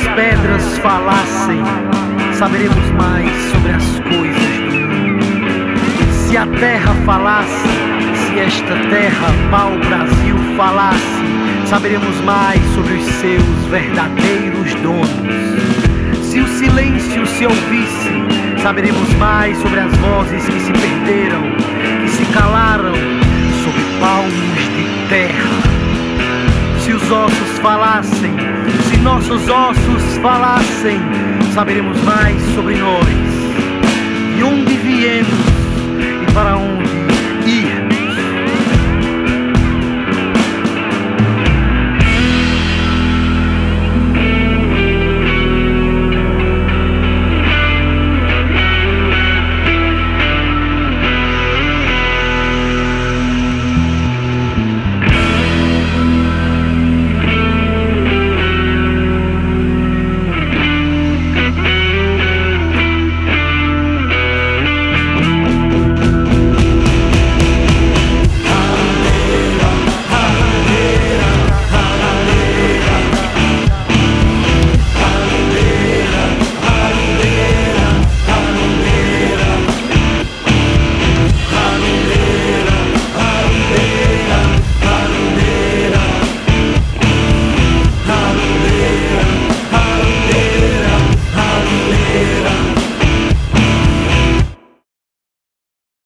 pedras falassem, saberemos mais sobre as coisas do mundo. Se a terra falasse, se esta terra, pau-brasil, falasse, saberemos mais sobre os seus verdadeiros donos. Se o silêncio se ouvisse, saberemos mais sobre as vozes que se perderam, que se calaram sob palmos de terra. Se os ossos falassem, se nossos ossos falassem, saberemos mais sobre nós.